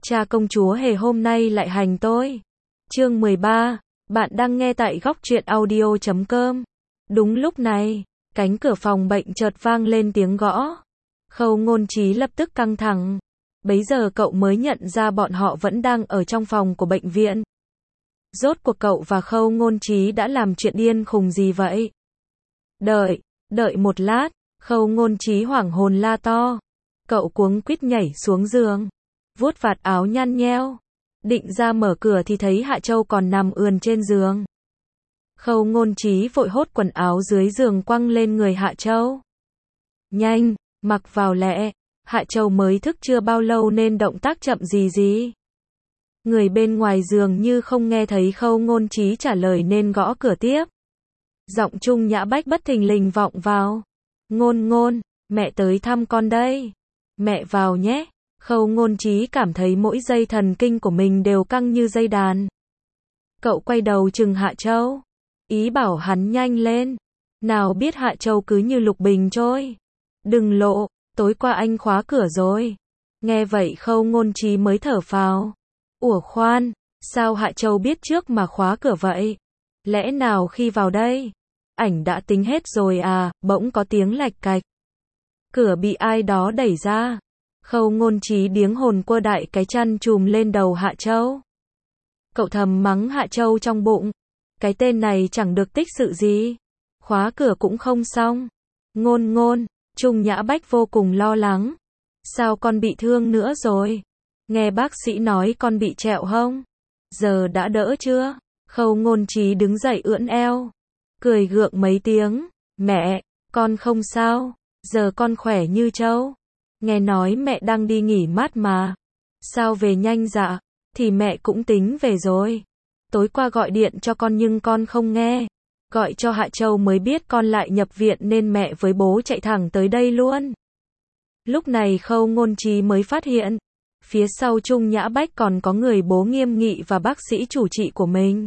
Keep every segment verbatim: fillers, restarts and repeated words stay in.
Cha công chúa hề hôm nay lại hành tôi. Chương mười ba, bạn đang nghe tại góc truyện audio chấm com. Đúng lúc này, cánh cửa phòng bệnh chợt vang lên tiếng gõ. Khâu Ngôn Trí lập tức căng thẳng. Bấy giờ cậu mới nhận ra bọn họ vẫn đang ở trong phòng của bệnh viện. Rốt cuộc cậu và Khâu Ngôn Trí đã làm chuyện điên khùng gì vậy? Đợi, đợi một lát, Khâu Ngôn Trí hoảng hồn la to. Cậu cuống quýt nhảy xuống giường, vuốt vạt áo nhăn nheo, định ra mở cửa thì thấy Hạ Châu còn nằm ườn trên giường. Khâu Ngôn Trí vội hốt quần áo dưới giường quăng lên người Hạ Châu. Nhanh, mặc vào lẹ. Hạ Châu mới thức chưa bao lâu nên động tác chậm gì gì. Người bên ngoài giường như không nghe thấy Khâu Ngôn Trí trả lời nên gõ cửa tiếp. Giọng Trung Nhã Bách bất thình lình vọng vào. Ngôn Ngôn, mẹ tới thăm con đây. Mẹ vào nhé. Khâu Ngôn Trí cảm thấy mỗi dây thần kinh của mình đều căng như dây đàn. Cậu quay đầu chừng Hạ Châu, ý bảo hắn nhanh lên. Nào biết Hạ Châu cứ như lục bình trôi. Đừng lộ, tối qua anh khóa cửa rồi. Nghe vậy Khâu Ngôn Trí mới thở phào. Ủa khoan, sao Hạ Châu biết trước mà khóa cửa vậy? Lẽ nào khi vào đây, ảnh đã tính hết rồi à? Bỗng có tiếng lạch cạch. Cửa bị ai đó đẩy ra. Khâu Ngôn Trí điếng hồn quơ đại cái chăn chùm lên đầu Hạ Châu. Cậu thầm mắng Hạ Châu trong bụng. Cái tên này chẳng được tích sự gì. Khóa cửa cũng không xong. Ngôn Ngôn, Trung Nhã Bách vô cùng lo lắng. Sao con bị thương nữa rồi? Nghe bác sĩ nói con bị trẹo hông? Giờ đã đỡ chưa? Khâu Ngôn Trí đứng dậy ưỡn eo, cười gượng mấy tiếng. Mẹ, con không sao. Giờ con khỏe như trâu. Nghe nói mẹ đang đi nghỉ mát mà. Sao về nhanh dạ? Thì mẹ cũng tính về rồi. Tối qua gọi điện cho con nhưng con không nghe. Gọi cho Hạ Châu mới biết con lại nhập viện nên mẹ với bố chạy thẳng tới đây luôn. Lúc này Khâu Ngôn Trí mới phát hiện, phía sau Trung Nhã Bách còn có người bố nghiêm nghị và bác sĩ chủ trị của mình.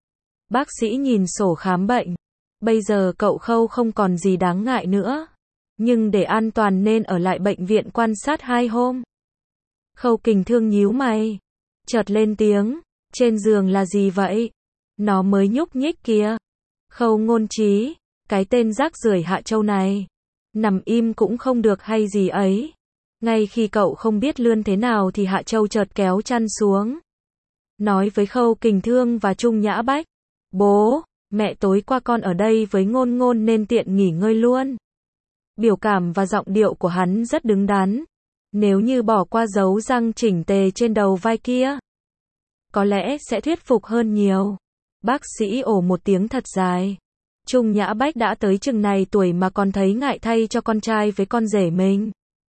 Bác sĩ nhìn sổ khám bệnh. Bây giờ cậu Khâu không còn gì đáng ngại nữa. Nhưng để an toàn nên ở lại bệnh viện quan sát hai hôm. Khâu Kình Thương nhíu mày, chợt lên tiếng. Trên giường là gì vậy? Nó mới nhúc nhích kìa. Khâu Ngôn Trí, cái tên rác rưởi Hạ Châu này. Nằm im cũng không được hay gì ấy. Ngay khi cậu không biết lươn thế nào thì Hạ Châu chợt kéo chăn xuống. Nói với Khâu Kình Thương và Trung Nhã Bách. Bố, mẹ tối qua con ở đây với Ngôn Ngôn nên tiện nghỉ ngơi luôn. Biểu cảm và giọng điệu của hắn rất đứng đắn. Nếu như bỏ qua dấu răng chỉnh tề trên đầu vai kia, có lẽ sẽ thuyết phục hơn nhiều. Bác sĩ ồ một tiếng thật dài. Trung Nhã Bách đã tới chừng này tuổi mà còn thấy ngại thay cho con trai với con rể mình.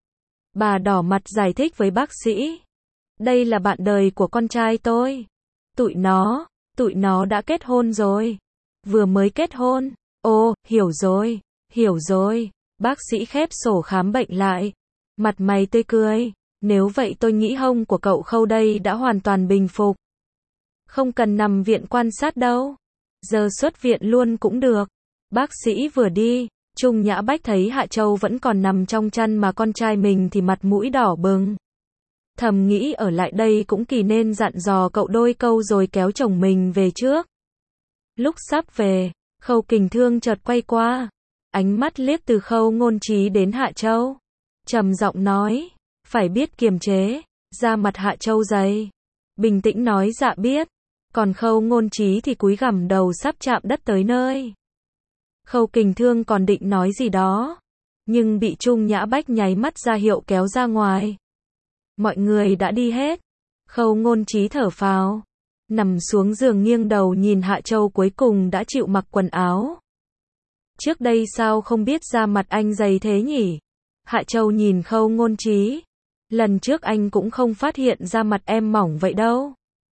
Bà đỏ mặt giải thích với bác sĩ. Đây là bạn đời của con trai tôi. Tụi nó, tụi nó đã kết hôn rồi. Vừa mới kết hôn. Ồ, hiểu rồi, hiểu rồi. Bác sĩ khép sổ khám bệnh lại. Mặt mày tươi cười. Nếu vậy tôi nghĩ hông của cậu Khâu đây đã hoàn toàn bình phục. Không cần nằm viện quan sát đâu. Giờ xuất viện luôn cũng được. Bác sĩ vừa đi, Trung Nhã Bách thấy Hạ Châu vẫn còn nằm trong chăn mà con trai mình thì mặt mũi đỏ bừng. Thầm nghĩ ở lại đây cũng kỳ nên dặn dò cậu đôi câu rồi kéo chồng mình về trước. Lúc sắp về, Khâu Kình Thương chợt quay qua. Ánh mắt liếc từ Khâu Ngôn Trí đến Hạ Châu. Trầm giọng nói, phải biết kiềm chế. Da mặt Hạ Châu dày, bình tĩnh nói dạ biết. Còn Khâu Ngôn Trí thì cúi gằm đầu sắp chạm đất tới nơi. Khâu Kình Thương còn định nói gì đó, nhưng bị Trung Nhã Bách nháy mắt ra hiệu kéo ra ngoài. Mọi người đã đi hết. Khâu Ngôn Trí thở phào, nằm xuống giường nghiêng đầu nhìn Hạ Châu cuối cùng đã chịu mặc quần áo. Trước đây sao không biết da mặt anh dày thế nhỉ? Hạ Châu nhìn Khâu Ngôn Trí. Lần trước anh cũng không phát hiện da mặt em mỏng vậy đâu.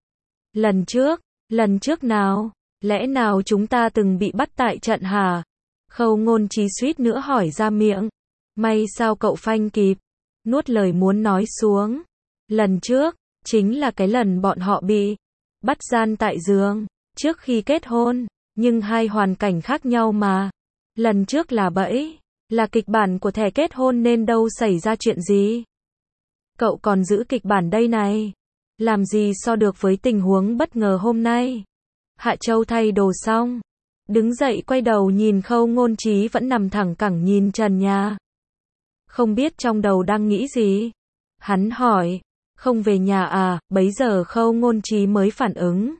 Lần trước, lần trước nào? Lẽ nào chúng ta từng bị bắt tại trận hả? Khâu Ngôn Trí suýt nữa hỏi ra miệng. May sao cậu phanh kịp, nuốt lời muốn nói xuống. Lần trước, chính là cái lần bọn họ bị bắt gian tại giường, trước khi kết hôn, nhưng hai hoàn cảnh khác nhau mà. Lần trước là bẫy, là kịch bản của thẻ kết hôn nên đâu xảy ra chuyện gì. Cậu còn giữ kịch bản đây này. làm gì so được với tình huống bất ngờ hôm nay. Hạ Châu thay đồ xong, đứng dậy quay đầu nhìn Khâu Ngôn Trí vẫn nằm thẳng cẳng nhìn trần nhà. Không biết trong đầu đang nghĩ gì. Hắn hỏi, không về nhà à, bấy giờ Khâu Ngôn Trí mới phản ứng.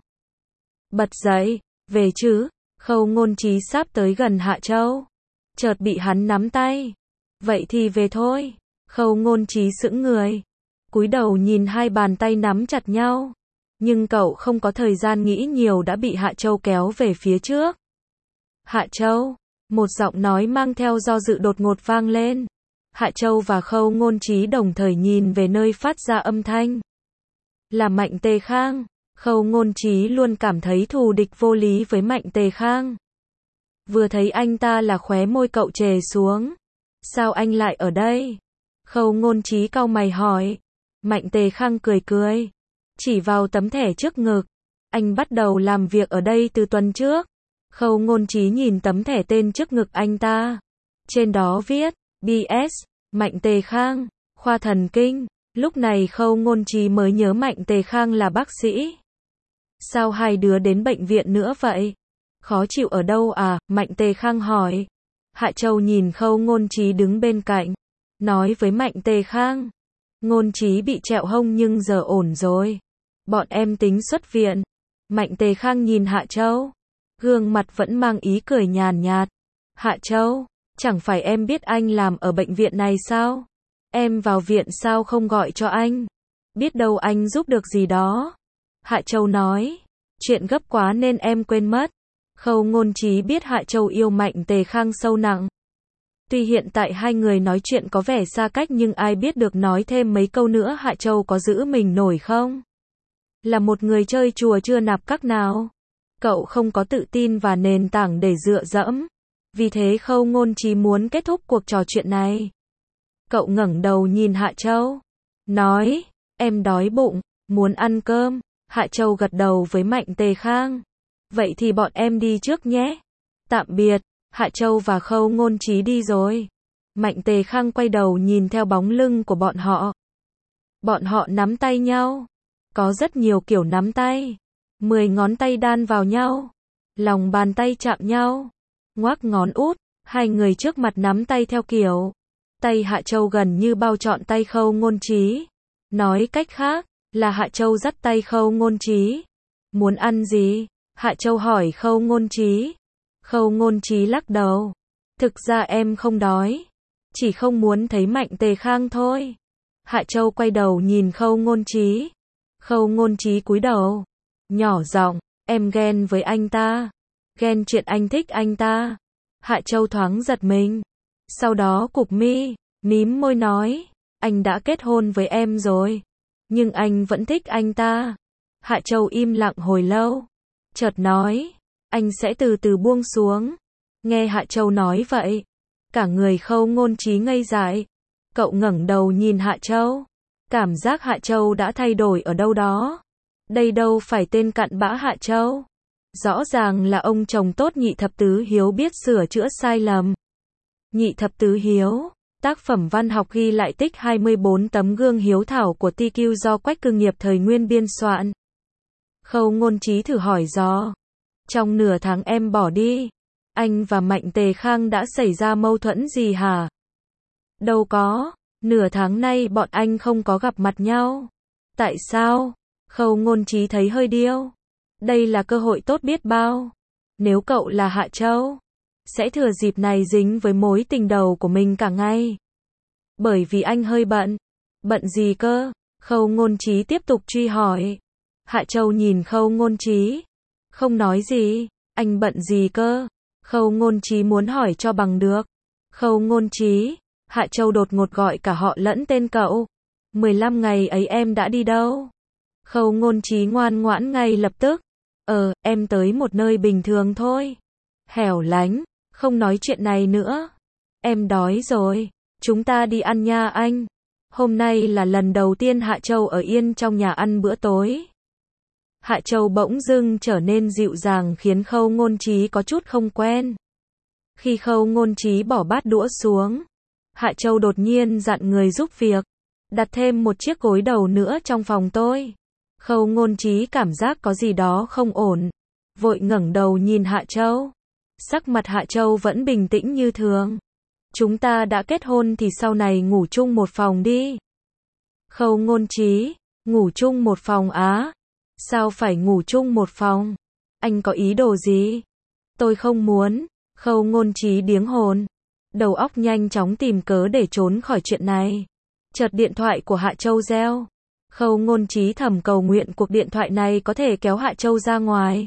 Bật dậy, về chứ, Khâu Ngôn Trí sắp tới gần Hạ Châu. Chợt bị hắn nắm tay. Vậy thì về thôi. Khâu Ngôn Trí sững người, cúi đầu nhìn hai bàn tay nắm chặt nhau. Nhưng cậu không có thời gian nghĩ nhiều đã bị Hạ Châu kéo về phía trước. Hạ Châu, một giọng nói mang theo do dự đột ngột vang lên. Hạ Châu và Khâu Ngôn Trí đồng thời nhìn về nơi phát ra âm thanh. Là Mạnh Tề Khang. Khâu Ngôn Trí luôn cảm thấy thù địch vô lý với Mạnh Tề Khang. Vừa thấy anh ta là khóe môi cậu trề xuống. Sao anh lại ở đây? Khâu Ngôn Trí cau mày hỏi. Mạnh Tề Khang cười cười, chỉ vào tấm thẻ trước ngực. Anh bắt đầu làm việc ở đây từ tuần trước. Khâu Ngôn Trí nhìn tấm thẻ tên trước ngực anh ta. Trên đó viết, bê ét, Mạnh Tề Khang, khoa thần kinh. Lúc này Khâu Ngôn Trí mới nhớ Mạnh Tề Khang là bác sĩ. Sao hai đứa đến bệnh viện nữa vậy? Khó chịu ở đâu à? Mạnh Tề Khang hỏi. Hạ Châu nhìn Khâu Ngôn Trí đứng bên cạnh, nói với Mạnh Tề Khang. Ngôn Trí bị trẹo hông nhưng giờ ổn rồi. Bọn em tính xuất viện. Mạnh Tề Khang nhìn Hạ Châu, gương mặt vẫn mang ý cười nhàn nhạt. Hạ Châu, chẳng phải em biết anh làm ở bệnh viện này sao? Em vào viện sao không gọi cho anh? Biết đâu anh giúp được gì đó. Hạ Châu nói, chuyện gấp quá nên em quên mất. Khâu Ngôn Trí biết Hạ Châu yêu Mạnh Tề Khang sâu nặng. Tuy hiện tại hai người nói chuyện có vẻ xa cách nhưng ai biết được nói thêm mấy câu nữa Hạ Châu có giữ mình nổi không? Là một người chơi chùa chưa nạp các nào. Cậu không có tự tin và nền tảng để dựa dẫm. Vì thế Khâu Ngôn Trí muốn kết thúc cuộc trò chuyện này. Cậu ngẩng đầu nhìn Hạ Châu, nói, em đói bụng, muốn ăn cơm. Hạ Châu gật đầu với Mạnh Tề Khang. Vậy thì bọn em đi trước nhé. Tạm biệt. Hạ Châu và Khâu Ngôn Trí đi rồi. Mạnh Tề Khang quay đầu nhìn theo bóng lưng của bọn họ. Bọn họ nắm tay nhau. Có rất nhiều kiểu nắm tay. Mười ngón tay đan vào nhau. Lòng bàn tay chạm nhau. Ngoác ngón út. Hai người trước mặt nắm tay theo kiểu. Tay Hạ Châu gần như bao trọn tay Khâu Ngôn Trí. Nói cách khác, là Hạ Châu dắt tay Khâu Ngôn Trí. Muốn ăn gì? Hạ Châu hỏi Khâu Ngôn Trí. Khâu Ngôn Trí lắc đầu. Thực ra em không đói. Chỉ không muốn thấy Mạnh Tề Khang thôi. Hạ Châu quay đầu nhìn Khâu Ngôn Trí. Khâu Ngôn Trí cúi đầu. Nhỏ giọng, em ghen với anh ta. Ghen chuyện anh thích anh ta. Hạ Châu thoáng giật mình. Sau đó cụp mi, mím môi nói. Anh đã kết hôn với em rồi. Nhưng anh vẫn thích anh ta. Hạ Châu im lặng hồi lâu. Chợt nói. Anh sẽ từ từ buông xuống. Nghe Hạ Châu nói vậy, cả người Khâu Ngôn Trí ngây dại. Cậu ngẩng đầu nhìn Hạ Châu. Cảm giác Hạ Châu đã thay đổi ở đâu đó. Đây đâu phải tên cặn bã Hạ Châu. Rõ ràng là ông chồng tốt Nhị Thập Tứ Hiếu biết sửa chữa sai lầm. Nhị Thập Tứ Hiếu, tác phẩm văn học ghi lại tích hai mươi bốn tấm gương hiếu thảo của Ti Kiu do Quách Cư Nghiệp thời Nguyên biên soạn. Khâu Ngôn Trí thử hỏi dò. Trong nửa tháng em bỏ đi, anh và Mạnh Tề Khang đã xảy ra mâu thuẫn gì hả? Đâu có, nửa tháng nay bọn anh không có gặp mặt nhau. Tại sao? Khâu Ngôn Trí thấy hơi điêu. Đây là cơ hội tốt biết bao. Nếu cậu là Hạ Châu, sẽ thừa dịp này dính với mối tình đầu của mình cả ngày. Bởi vì anh hơi bận. Bận gì cơ? Khâu Ngôn Trí tiếp tục truy hỏi. Hạ Châu nhìn Khâu Ngôn Trí. Không nói gì. Anh bận gì cơ? Khâu Ngôn Trí muốn hỏi cho bằng được. Khâu Ngôn Trí. Hạ Châu đột ngột gọi cả họ lẫn tên cậu. mười lăm ngày ấy em đã đi đâu? Khâu Ngôn Trí ngoan ngoãn ngay lập tức. Ờ, em tới một nơi bình thường thôi. Hẻo lánh, không nói chuyện này nữa. Em đói rồi, chúng ta đi ăn nha anh. Hôm nay là lần đầu tiên Hạ Châu ở yên trong nhà ăn bữa tối. Hạ Châu bỗng dưng trở nên dịu dàng khiến Khâu Ngôn Trí có chút không quen. Khi Khâu Ngôn Trí bỏ bát đũa xuống, Hạ Châu đột nhiên dặn người giúp việc. Đặt thêm một chiếc gối đầu nữa trong phòng tôi. Khâu Ngôn Trí cảm giác có gì đó không ổn, vội ngẩng đầu nhìn Hạ Châu. Sắc mặt Hạ Châu vẫn bình tĩnh như thường. Chúng ta đã kết hôn thì sau này ngủ chung một phòng đi. Khâu Ngôn Trí, ngủ chung một phòng á? Sao phải ngủ chung một phòng? Anh có ý đồ gì? Tôi không muốn. Khâu Ngôn Trí điếng hồn, đầu óc nhanh chóng tìm cớ để trốn khỏi chuyện này. Chợt điện thoại của Hạ Châu reo. Khâu Ngôn Trí thầm cầu nguyện cuộc điện thoại này có thể kéo Hạ Châu ra ngoài.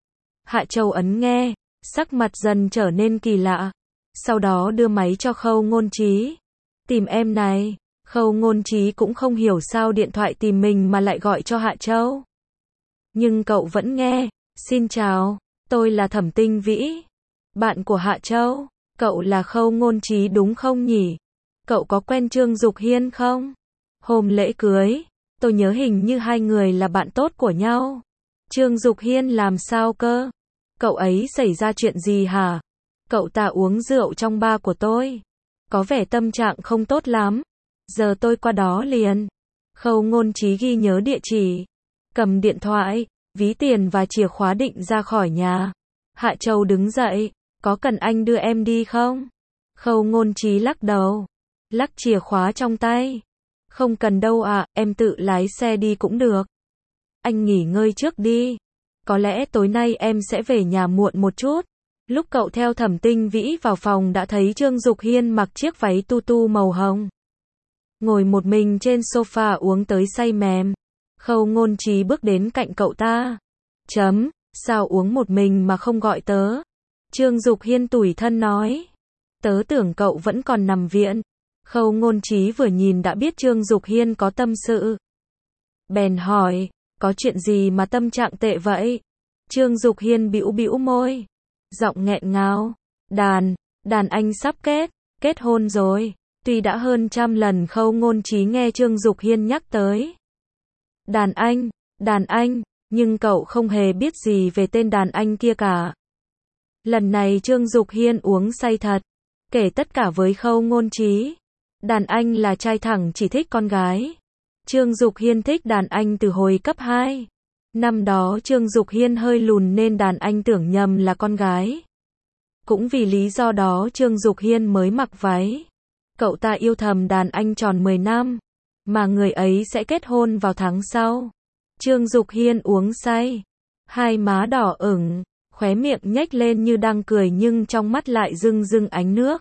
Hạ Châu ấn nghe, sắc mặt dần trở nên kỳ lạ. Sau đó đưa máy cho Khâu Ngôn Trí. Tìm em này. Khâu Ngôn Trí cũng không hiểu sao điện thoại tìm mình mà lại gọi cho Hạ Châu. Nhưng cậu vẫn nghe. Xin chào, tôi là Thẩm Tinh Vĩ, bạn của Hạ Châu. Cậu là Khâu Ngôn Trí đúng không nhỉ? Cậu có quen Trương Dục Hiên không? Hôm lễ cưới, tôi nhớ hình như hai người là bạn tốt của nhau. Trương Dục Hiên làm sao cơ? Cậu ấy xảy ra chuyện gì hả? Cậu ta uống rượu trong bar của tôi. Có vẻ tâm trạng không tốt lắm. Giờ tôi qua đó liền. Khâu Ngôn Trí ghi nhớ địa chỉ. Cầm điện thoại, ví tiền và chìa khóa định ra khỏi nhà. Hạ Châu đứng dậy. Có cần anh đưa em đi không? Khâu Ngôn Trí lắc đầu. Lắc chìa khóa trong tay. Không cần đâu ạ, à, em tự lái xe đi cũng được. Anh nghỉ ngơi trước đi. Có lẽ tối nay em sẽ về nhà muộn một chút. Lúc cậu theo Thẩm Tinh Vĩ vào phòng đã thấy Trương Dục Hiên mặc chiếc váy tu tu màu hồng. Ngồi một mình trên sofa uống tới say mềm. Khâu Ngôn Trí bước đến cạnh cậu ta. Chấm, sao uống một mình mà không gọi tớ? Trương Dục Hiên tủi thân nói. Tớ tưởng cậu vẫn còn nằm viện. Khâu Ngôn Trí vừa nhìn đã biết Trương Dục Hiên có tâm sự. Bèn hỏi, có chuyện gì mà tâm trạng tệ vậy? Trương Dục Hiên bĩu bĩu môi. Giọng nghẹn ngào. Đàn, đàn anh sắp kết, kết hôn rồi. Tuy đã hơn trăm lần Khâu Ngôn Trí nghe Trương Dục Hiên nhắc tới. Đàn anh, đàn anh, nhưng cậu không hề biết gì về tên đàn anh kia cả. Lần này Trương Dục Hiên uống say thật. Kể tất cả với Khâu Ngôn Trí. Đàn anh là trai thẳng chỉ thích con gái. Trương Dục Hiên thích đàn anh từ hồi cấp hai. Năm đó Trương Dục Hiên hơi lùn nên đàn anh tưởng nhầm là con gái. Cũng vì lý do đó Trương Dục Hiên mới mặc váy. Cậu ta yêu thầm đàn anh tròn mười năm. Mà người ấy sẽ kết hôn vào tháng sau. Trương Dục Hiên uống say. Hai má đỏ ửng. Khóe miệng nhếch lên như đang cười nhưng trong mắt lại rưng rưng ánh nước.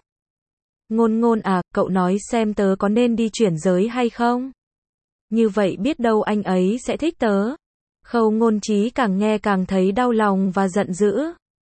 Ngôn Ngôn à, cậu nói xem tớ có nên đi chuyển giới hay không? Như vậy biết đâu anh ấy sẽ thích tớ. Khâu Ngôn Trí càng nghe càng thấy đau lòng và giận dữ.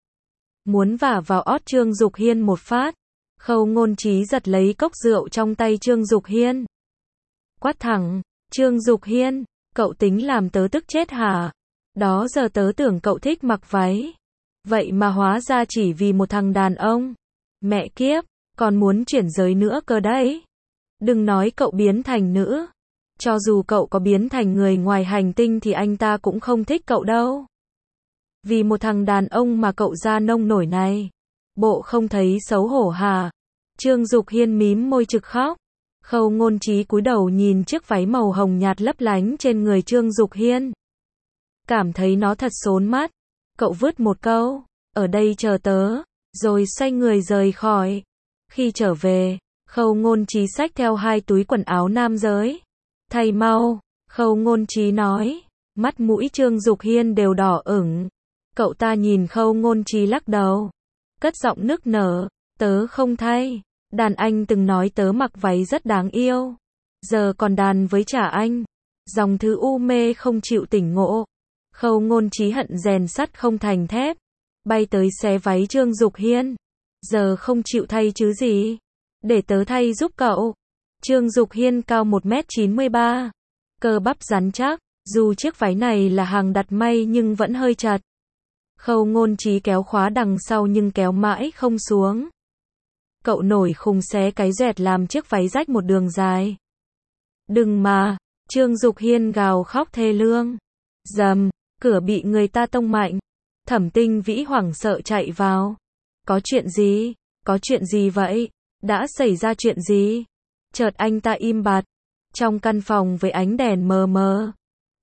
Muốn vả vào ót Trương Dục Hiên một phát. Khâu Ngôn Trí giật lấy cốc rượu trong tay Trương Dục Hiên. Quát thẳng, Trương Dục Hiên, cậu tính làm tớ tức chết hả? Đó giờ tớ tưởng cậu thích mặc váy. Vậy mà hóa ra chỉ vì một thằng đàn ông. Mẹ kiếp, còn muốn chuyển giới nữa cơ đấy. Đừng nói cậu biến thành nữ. Cho dù cậu có biến thành người ngoài hành tinh thì anh ta cũng không thích cậu đâu. Vì một thằng đàn ông mà cậu ra nông nổi này. Bộ không thấy xấu hổ hả? Trương Dục Hiên mím môi trực khóc. Khâu Ngôn Trí cúi đầu nhìn chiếc váy màu hồng nhạt lấp lánh trên người Trương Dục Hiên. Cảm thấy nó thật xốn mắt. Cậu vứt một câu, ở đây chờ tớ, rồi xoay người rời khỏi. Khi trở về, Khâu Ngôn Trí xách theo hai túi quần áo nam giới. Thay mau, Khâu Ngôn Trí nói, mắt mũi Trương Dục Hiên đều đỏ ửng. Cậu ta nhìn Khâu Ngôn Trí lắc đầu, cất giọng nức nở, tớ không thay. Đàn anh từng nói tớ mặc váy rất đáng yêu. Giờ còn đàn với trả anh. Dòng thứ u mê không chịu tỉnh ngộ. Khâu Ngôn Trí hận rèn sắt không thành thép. Bay tới xé váy Trương Dục Hiên. Giờ không chịu thay chứ gì. Để tớ thay giúp cậu. Trương Dục Hiên cao một mét chín mươi ba. Cơ bắp rắn chắc. Dù chiếc váy này là hàng đặt may nhưng vẫn hơi chặt. Khâu Ngôn Trí kéo khóa đằng sau nhưng kéo mãi không xuống. Cậu nổi khùng xé cái dẹt làm chiếc váy rách một đường dài. Đừng mà. Trương Dục Hiên gào khóc thê lương. Dầm. Cửa bị người ta tông mạnh. Thẩm Tinh Vĩ hoảng sợ chạy vào. Có chuyện gì? Có chuyện gì vậy? Đã xảy ra chuyện gì? Chợt anh ta im bặt. Trong căn phòng với ánh đèn mờ mờ.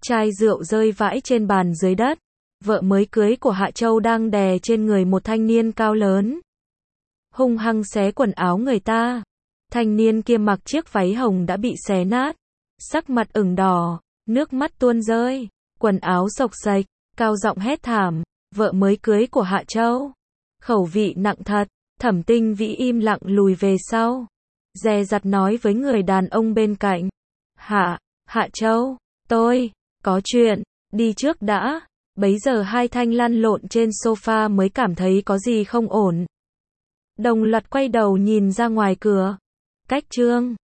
Chai rượu rơi vãi trên bàn dưới đất. Vợ mới cưới của Hạ Châu đang đè trên người một thanh niên cao lớn. Hung hăng xé quần áo người ta. Thanh niên kia mặc chiếc váy hồng đã bị xé nát. Sắc mặt ửng đỏ, nước mắt tuôn rơi, quần áo xộc xệch, cao giọng hét thảm. Vợ mới cưới của Hạ Châu. Khẩu vị nặng thật. Thẩm Tinh Vĩ im lặng lùi về sau. Dè dặt nói với người đàn ông bên cạnh. Hạ, Hạ Châu, tôi, có chuyện, đi trước đã. Bấy giờ hai thanh lăn lộn trên sofa mới cảm thấy có gì không ổn. Đồng loạt quay đầu nhìn ra ngoài cửa. Cách Trương